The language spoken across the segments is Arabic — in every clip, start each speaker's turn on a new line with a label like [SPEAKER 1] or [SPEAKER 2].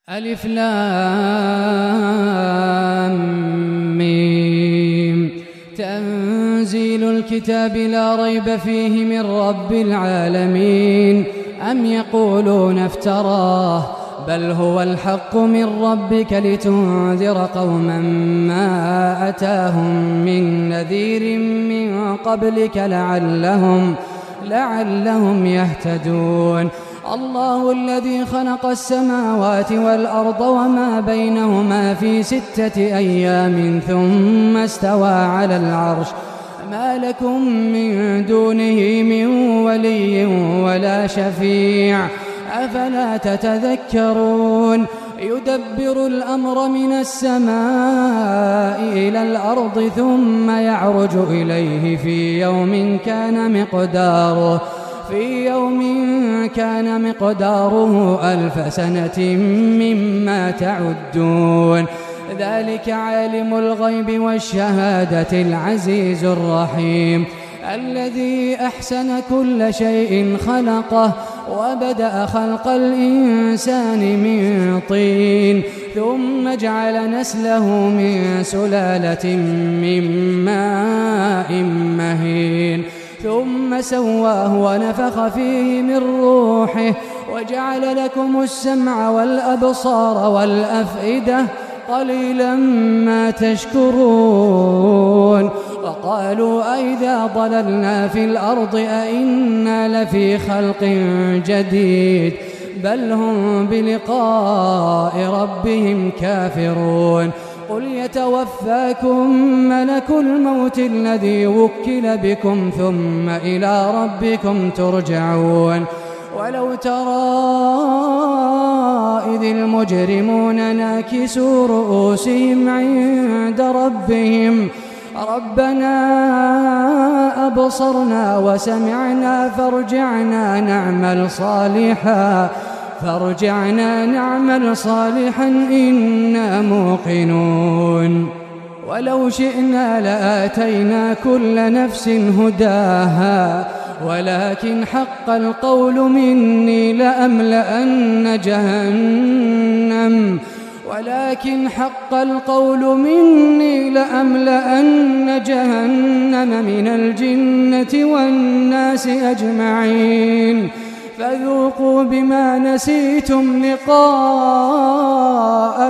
[SPEAKER 1] ألف لام ميم. تنزيل الكتاب لا ريب فيه من رب العالمين. أم يقولون افتراه بل هو الحق من ربك لتنذر قوما ما أتاهم من نذير من قبلك لعلهم يهتدون. الله الذي خلق السماوات والأرض وما بينهما في 6 أيام ثم استوى على العرش ما لكم من دونه من ولي ولا شفيع أفلا تتذكرون. يدبر الأمر من السماء إلى الأرض ثم يعرج إليه في يوم كان مقداره 1000 سنة مما تعدون. ذلك عالم الغيب والشهادة العزيز الرحيم الذي أحسن كل شيء خلقه وبدأ خلق الإنسان من طين ثم جعل نسله من سلالة من ماء مهين ثم سواه ونفخ فيه من روحه وجعل لكم السمع والأبصار والأفئدة قليلا ما تشكرون. وقالوا أئذا ضللنا في الأرض أئنا لفي خلق جديد بل هم بلقاء ربهم كافرون. قل يتوفاكم ملك الموت الذي وكل بكم ثم إلى ربكم ترجعون. ولو ترى إذ المجرمون ناكسوا رؤوسهم عند ربهم ربنا أبصرنا وسمعنا فارجعنا نعمل صالحا إنا موقنون. ولو شئنا لآتينا كل نفس هداها ولكن حق القول مني لأملأن جهنم من الجنة والناس أجمعين. فذوقوا بما نسيتم لقاء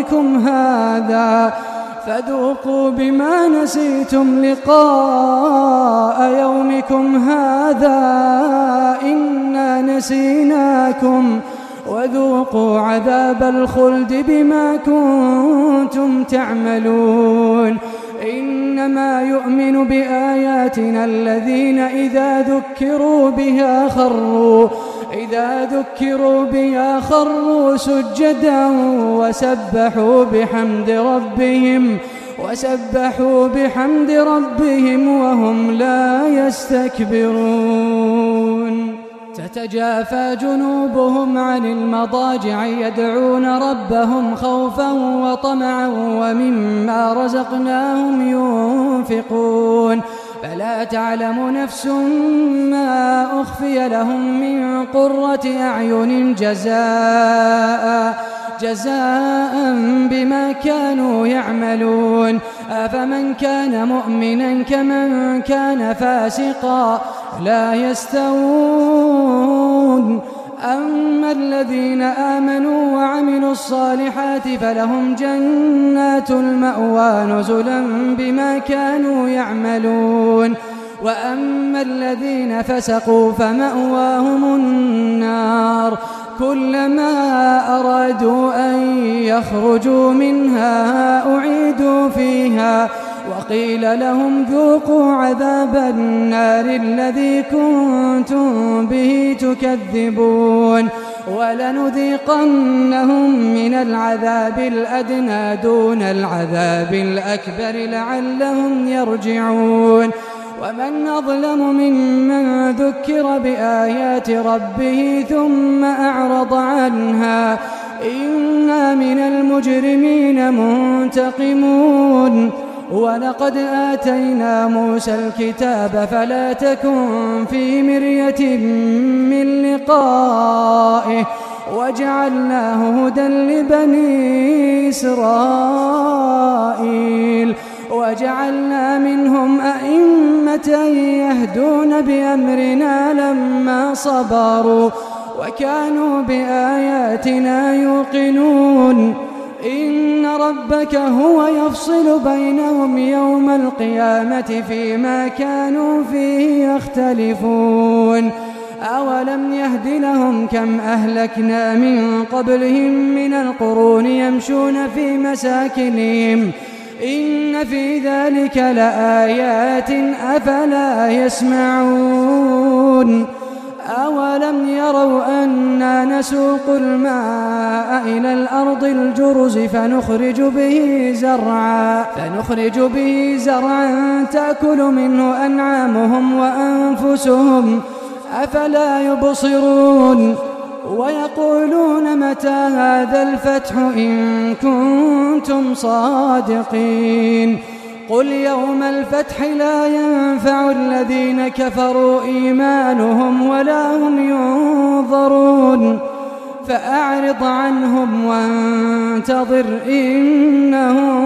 [SPEAKER 1] يومكم هذا إنا نسيناكم وذوقوا عذاب الخلد بما كنتم تعملون. إنما يؤمن بآياتنا الذين إذا ذكروا بها خروا سجدا وسبحوا بحمد ربهم وهم لا يستكبرون. تتجافى جنوبهم عن المضاجع يدعون ربهم خوفا وطمعا ومما رزقناهم ينفقون. فلا تعلم نفس ما أخفي لهم من قرة أعين جزاء بما كانوا يعملون. أفمن كان مؤمنا كمن كان فاسقا لا يستوون. أما الذين آمنوا وعملوا الصالحات فلهم جنات المأوى نزلا بما كانوا يعملون. وأما الذين فسقوا فمأواهم النار كلما أرادوا أن يخرجوا منها أعيدوا فيها وقيل لهم ذوقوا عذاب النار الذي كنتم به تكذبون. ولنذيقنهم من العذاب الأدنى دون العذاب الأكبر لعلهم يرجعون. ومن أظلم ممن ذكر بآيات ربه ثم أعرض عنها إنا من المجرمين منتقمون. ولقد آتينا موسى الكتاب فلا تكن في مرية من لقائه وجعلناه هدى لبني إسرائيل وجعلنا منهم أئمة يهدون بأمرنا لما صبروا وكانوا بآياتنا يوقنون إن ربك هو يفصل بينهم يوم القيامة فيما كانوا فيه يختلفون أولم يهد لهم كم أهلكنا من قبلهم من القرون يمشون في مساكنهم إن في ذلك لآيات أفلا يسمعون أولم يروا أنا نسوق الماء إلى الأرض الجرز فنخرج به زرعا تأكل منه أنعامهم وأنفسهم أفلا يبصرون ويقولون متى هذا الفتح إن كنتم صادقين قل يوم الفتح لا ينفع الذين كفروا إيمانهم ولا هم ينظرون فأعرض عنهم وانتظر إنهم